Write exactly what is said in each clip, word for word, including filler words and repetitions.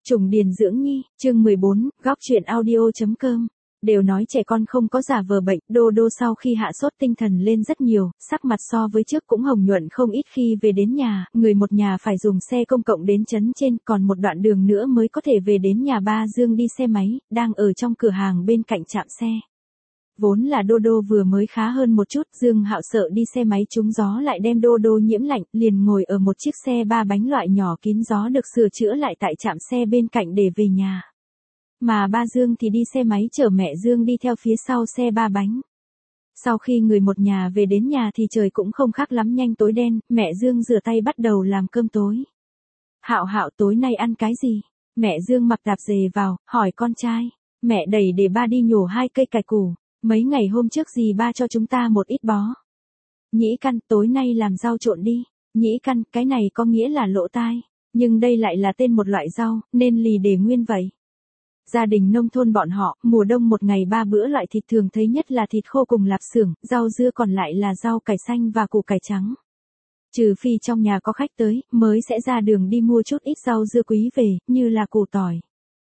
Trùng Điền Dưỡng Nhi, chương mười bốn, góc truyện audio.com. Đều nói trẻ con không có giả vờ bệnh, Đô Đô sau khi hạ sốt tinh thần lên rất nhiều, sắc mặt so với trước cũng hồng nhuận không ít khi về đến nhà, người một nhà phải dùng xe công cộng đến trấn trên, còn một đoạn đường nữa mới có thể về đến nhà ba Dương đi xe máy, đang ở trong cửa hàng bên cạnh trạm xe. Vốn là Đô Đô vừa mới khá hơn một chút, Dương Hạo sợ đi xe máy trúng gió lại đem Đô Đô nhiễm lạnh, liền ngồi ở một chiếc xe ba bánh loại nhỏ kín gió được sửa chữa lại tại trạm xe bên cạnh để về nhà. Mà ba Dương thì đi xe máy chở mẹ Dương đi theo phía sau xe ba bánh. Sau khi người một nhà về đến nhà thì trời cũng không khác lắm nhanh tối đen, mẹ Dương rửa tay bắt đầu làm cơm tối. Hạo Hạo tối nay ăn cái gì? Mẹ Dương mặc đạp dề vào, hỏi con trai. Mẹ đẩy để ba đi nhổ hai cây cải củ. Mấy ngày hôm trước dì ba cho chúng ta một ít bó. Nhĩ căn, tối nay làm rau trộn đi. Nhĩ căn, cái này có nghĩa là lỗ tai. Nhưng đây lại là tên một loại rau, nên lì để nguyên vậy. Gia đình nông thôn bọn họ, mùa đông một ngày ba bữa loại thịt thường thấy nhất là thịt khô cùng lạp xưởng, rau dưa còn lại là rau cải xanh và củ cải trắng. Trừ phi trong nhà có khách tới, mới sẽ ra đường đi mua chút ít rau dưa quý về, như là củ tỏi.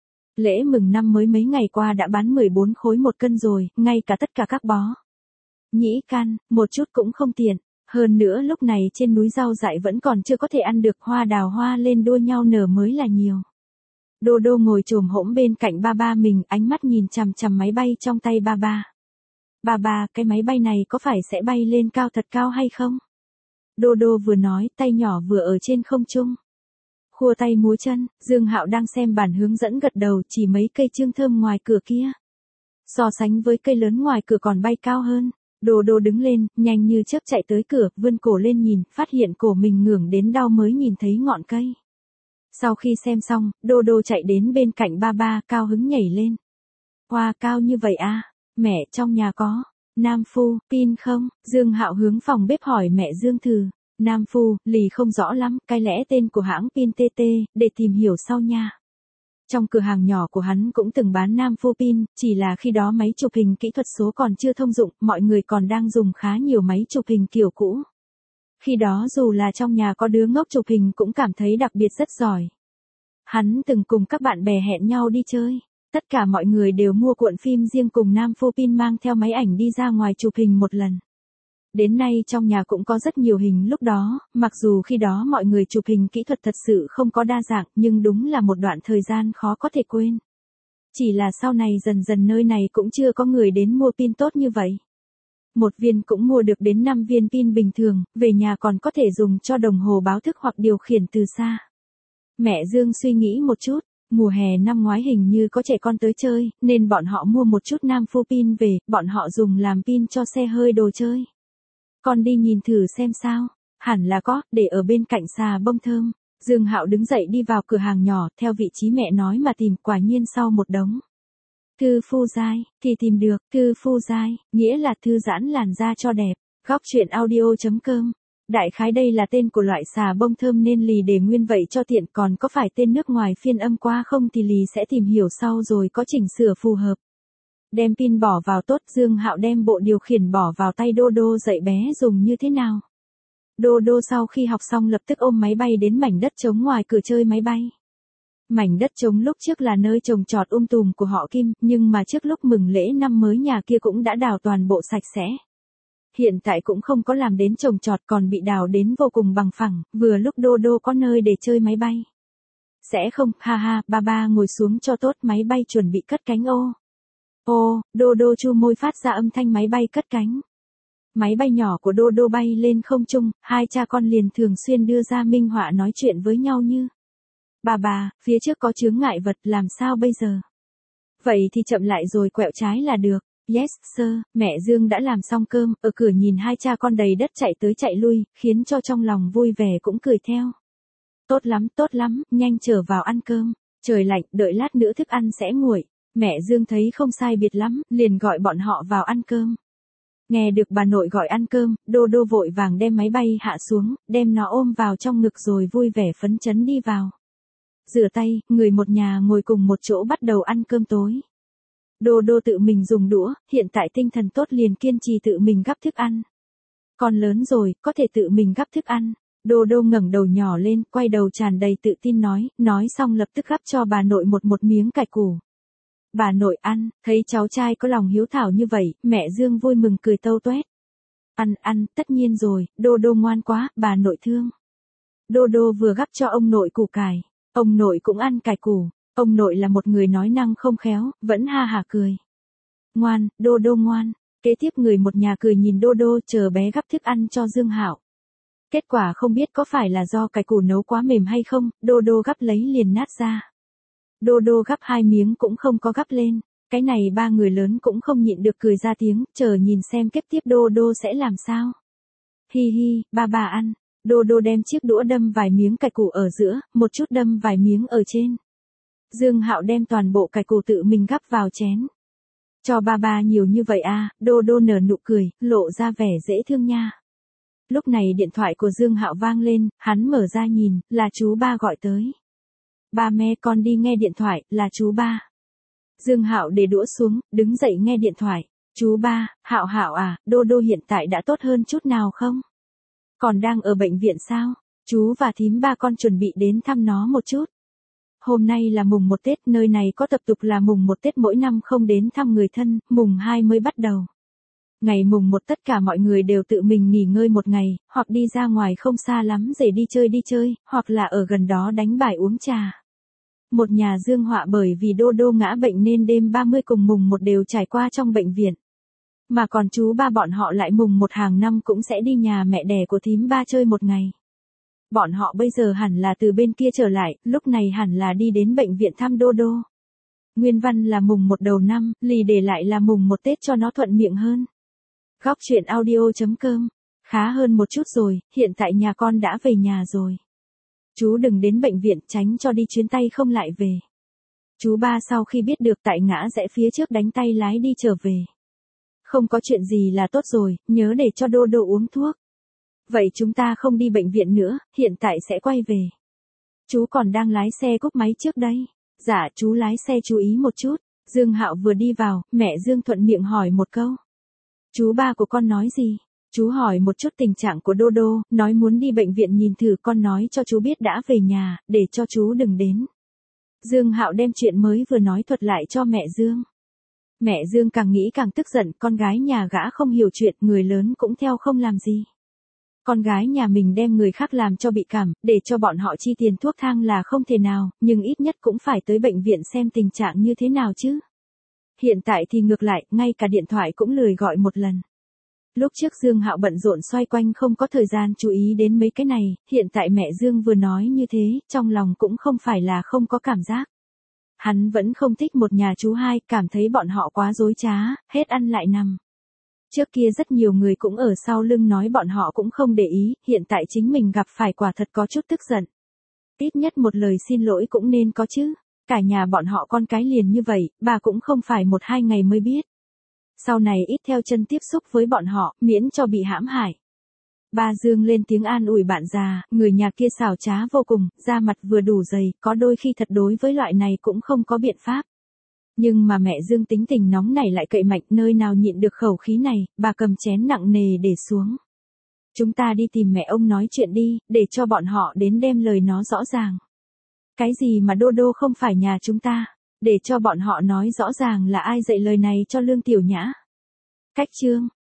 Lễ mừng năm mới mấy ngày qua đã bán mười bốn khối một cân rồi, ngay cả tất cả các bó. Nhĩ căn, một chút cũng không tiện. Hơn nữa lúc này trên núi rau dại vẫn còn chưa có thể ăn được, hoa đào hoa lên đua nhau nở mới là nhiều. Đô Đô ngồi chồm hổm bên cạnh ba ba mình, ánh mắt nhìn chằm chằm máy bay trong tay ba ba. Ba ba, cái máy bay này có phải sẽ bay lên cao thật cao hay không? Đô Đô vừa nói, tay nhỏ vừa ở trên không trung. Khua tay múa chân, Dương Hạo đang xem bản hướng dẫn gật đầu, chỉ mấy cây chương thơm ngoài cửa kia. So sánh với cây lớn ngoài cửa còn bay cao hơn. Đô Đô đứng lên, nhanh như chớp chạy tới cửa, vươn cổ lên nhìn, phát hiện cổ mình ngưỡng đến đau mới nhìn thấy ngọn cây. Sau khi xem xong, Đô Đô chạy đến bên cạnh ba ba, cao hứng nhảy lên. Hoa, cao như vậy à? Mẹ, trong nhà có Nam Phu, pin không? Dương Hạo hướng phòng bếp hỏi mẹ Dương thử. Nam Phu, lì không rõ lắm, cái lẽ tên của hãng pin tê tê, để tìm hiểu sau nha. Trong cửa hàng nhỏ của hắn cũng từng bán Nam Phu pin, chỉ là khi đó máy chụp hình kỹ thuật số còn chưa thông dụng, mọi người còn đang dùng khá nhiều máy chụp hình kiểu cũ. Khi đó dù là trong nhà có đứa ngốc chụp hình cũng cảm thấy đặc biệt rất giỏi. Hắn từng cùng các bạn bè hẹn nhau đi chơi. Tất cả mọi người đều mua cuộn phim riêng cùng Nam Phu pin mang theo máy ảnh đi ra ngoài chụp hình một lần. Đến nay trong nhà cũng có rất nhiều hình lúc đó, mặc dù khi đó mọi người chụp hình kỹ thuật thật sự không có đa dạng, nhưng đúng là một đoạn thời gian khó có thể quên. Chỉ là sau này dần dần nơi này cũng chưa có người đến mua pin tốt như vậy. Một viên cũng mua được đến năm viên pin bình thường, về nhà còn có thể dùng cho đồng hồ báo thức hoặc điều khiển từ xa. Mẹ Dương suy nghĩ một chút, mùa hè năm ngoái hình như có trẻ con tới chơi, nên bọn họ mua một chút Nam Phu pin về, bọn họ dùng làm pin cho xe hơi đồ chơi. Con đi nhìn thử xem sao, hẳn là có, để ở bên cạnh xà bông thơm. Dương Hạo đứng dậy đi vào cửa hàng nhỏ, theo vị trí mẹ nói mà tìm, quả nhiên sau một đống thư phu giai, thì tìm được, thư phu giai, nghĩa là thư giãn làn da cho đẹp, góc truyện audio.com. Đại khái đây là tên của loại xà bông thơm nên lì để nguyên vậy cho tiện, còn có phải tên nước ngoài phiên âm qua không thì lì sẽ tìm hiểu sau rồi có chỉnh sửa phù hợp. Đem pin bỏ vào tốt, Dương Hạo đem bộ điều khiển bỏ vào tay Đô Đô dạy bé dùng như thế nào. Đô Đô sau khi học xong lập tức ôm máy bay đến mảnh đất trống ngoài cửa chơi máy bay. Mảnh đất trống lúc trước là nơi trồng trọt um tùm của họ Kim, nhưng mà trước lúc mừng lễ năm mới nhà kia cũng đã đào toàn bộ sạch sẽ. Hiện tại cũng không có làm đến trồng trọt, còn bị đào đến vô cùng bằng phẳng, vừa lúc Đô Đô có nơi để chơi máy bay. Sẽ không, ha ha, ba ba ngồi xuống cho tốt, máy bay chuẩn bị cất cánh ô. Ô, Đô Đô chu môi phát ra âm thanh máy bay cất cánh. Máy bay nhỏ của Đô Đô bay lên không trung, hai cha con liền thường xuyên đưa ra minh họa nói chuyện với nhau như. Bà bà, phía trước có chướng ngại vật, làm sao bây giờ? Vậy thì chậm lại rồi quẹo trái là được. Yes, sir, mẹ Dương đã làm xong cơm, ở cửa nhìn hai cha con đầy đất chạy tới chạy lui, khiến cho trong lòng vui vẻ cũng cười theo. Tốt lắm, tốt lắm, nhanh trở vào ăn cơm. Trời lạnh, đợi lát nữa thức ăn sẽ nguội. Mẹ Dương thấy không sai biệt lắm, liền gọi bọn họ vào ăn cơm. Nghe được bà nội gọi ăn cơm, Đô Đô vội vàng đem máy bay hạ xuống, đem nó ôm vào trong ngực rồi vui vẻ phấn chấn đi vào. Rửa tay, người một nhà ngồi cùng một chỗ bắt đầu ăn cơm tối. Đô Đô tự mình dùng đũa, hiện tại tinh thần tốt liền kiên trì tự mình gắp thức ăn. Con lớn rồi, có thể tự mình gắp thức ăn. Đô đô ngẩng đầu nhỏ lên, quay đầu tràn đầy tự tin nói, nói xong lập tức gắp cho bà nội một một miếng cải củ. Bà nội ăn, thấy cháu trai có lòng hiếu thảo như vậy, mẹ Dương vui mừng cười tâu tuét. Ăn, ăn, tất nhiên rồi, đô đô ngoan quá, bà nội thương. Đô đô vừa gắp cho ông nội củ cải, ông nội cũng ăn cải củ, ông nội là một người nói năng không khéo, vẫn ha hả cười. Ngoan, đô đô ngoan, kế tiếp người một nhà cười nhìn đô đô chờ bé gắp thức ăn cho Dương Hạo. Kết quả không biết có phải là do cải củ nấu quá mềm hay không, đô đô gắp lấy liền nát ra. Đô đô gắp hai miếng cũng không có gắp lên, cái này ba người lớn cũng không nhịn được cười ra tiếng, chờ nhìn xem kế tiếp đô đô sẽ làm sao. Hi hi, ba bà ăn, đô đô đem chiếc đũa đâm vài miếng cải củ ở giữa, một chút đâm vài miếng ở trên. Dương Hạo đem toàn bộ cải củ tự mình gắp vào chén. Cho ba ba nhiều như vậy à, đô đô nở nụ cười, lộ ra vẻ dễ thương nha. Lúc này điện thoại của Dương Hạo vang lên, hắn mở ra nhìn, là chú ba gọi tới. Ba mẹ con đi nghe điện thoại, là chú ba. Dương Hạo để đũa xuống, đứng dậy nghe điện thoại. Chú ba, Hạo Hạo à, đô đô hiện tại đã tốt hơn chút nào không? Còn đang ở bệnh viện sao? Chú và thím ba con chuẩn bị đến thăm nó một chút. Hôm nay là mùng một Tết, nơi này có tập tục là mùng một Tết mỗi năm không đến thăm người thân, mùng hai mới bắt đầu. Ngày mùng một tất cả mọi người đều tự mình nghỉ ngơi một ngày, hoặc đi ra ngoài không xa lắm để đi chơi đi chơi, hoặc là ở gần đó đánh bài uống trà. Một nhà Dương họa bởi vì đô đô ngã bệnh nên đêm ba mươi cùng mùng một đều trải qua trong bệnh viện. Mà còn chú ba bọn họ lại mùng một hàng năm cũng sẽ đi nhà mẹ đẻ của thím ba chơi một ngày. Bọn họ bây giờ hẳn là từ bên kia trở lại, lúc này hẳn là đi đến bệnh viện thăm đô đô. Nguyên văn là mùng một đầu năm, lì để lại là mùng một Tết cho nó thuận miệng hơn. Góc truyện audio chấm com. Khá hơn một chút rồi, hiện tại nhà con đã về nhà rồi. Chú đừng đến bệnh viện, tránh cho đi chuyến tay không lại về. Chú ba sau khi biết được tại ngã rẽ phía trước đánh tay lái đi trở về. Không có chuyện gì là tốt rồi, nhớ để cho đô đô uống thuốc. Vậy chúng ta không đi bệnh viện nữa, hiện tại sẽ quay về. Chú còn đang lái xe cúp máy trước đây. Dạ, chú lái xe chú ý một chút. Dương Hạo vừa đi vào, mẹ Dương thuận miệng hỏi một câu. Chú ba của con nói gì? Chú hỏi một chút tình trạng của đô đô, nói muốn đi bệnh viện nhìn thử, con nói cho chú biết đã về nhà, để cho chú đừng đến. Dương Hạo đem chuyện mới vừa nói thuật lại cho mẹ Dương. Mẹ Dương càng nghĩ càng tức giận, con gái nhà gã không hiểu chuyện, người lớn cũng theo không làm gì. Con gái nhà mình đem người khác làm cho bị cảm, để cho bọn họ chi tiền thuốc thang là không thể nào, nhưng ít nhất cũng phải tới bệnh viện xem tình trạng như thế nào chứ. Hiện tại thì ngược lại, ngay cả điện thoại cũng lười gọi một lần. Lúc trước Dương Hạo bận rộn xoay quanh không có thời gian chú ý đến mấy cái này, hiện tại mẹ Dương vừa nói như thế, trong lòng cũng không phải là không có cảm giác. Hắn vẫn không thích một nhà chú hai, cảm thấy bọn họ quá dối trá, hết ăn lại nằm. Trước kia rất nhiều người cũng ở sau lưng nói bọn họ cũng không để ý, hiện tại chính mình gặp phải quả thật có chút tức giận. Ít nhất một lời xin lỗi cũng nên có chứ. Cả nhà bọn họ con cái liền như vậy, bà cũng không phải một hai ngày mới biết. Sau này ít theo chân tiếp xúc với bọn họ, miễn cho bị hãm hại. Ba Dương lên tiếng an ủi bạn già, người nhà kia xảo trá vô cùng, da mặt vừa đủ dày, có đôi khi thật đối với loại này cũng không có biện pháp. Nhưng mà mẹ Dương tính tình nóng này lại cậy mạnh, nơi nào nhịn được khẩu khí này, bà cầm chén nặng nề để xuống. Chúng ta đi tìm mẹ ông nói chuyện đi, để cho bọn họ đến đem lời nó rõ ràng. Cái gì mà đô đô không phải nhà chúng ta, để cho bọn họ nói rõ ràng là ai dạy lời này cho Lương Tiểu Nhã. Cách chương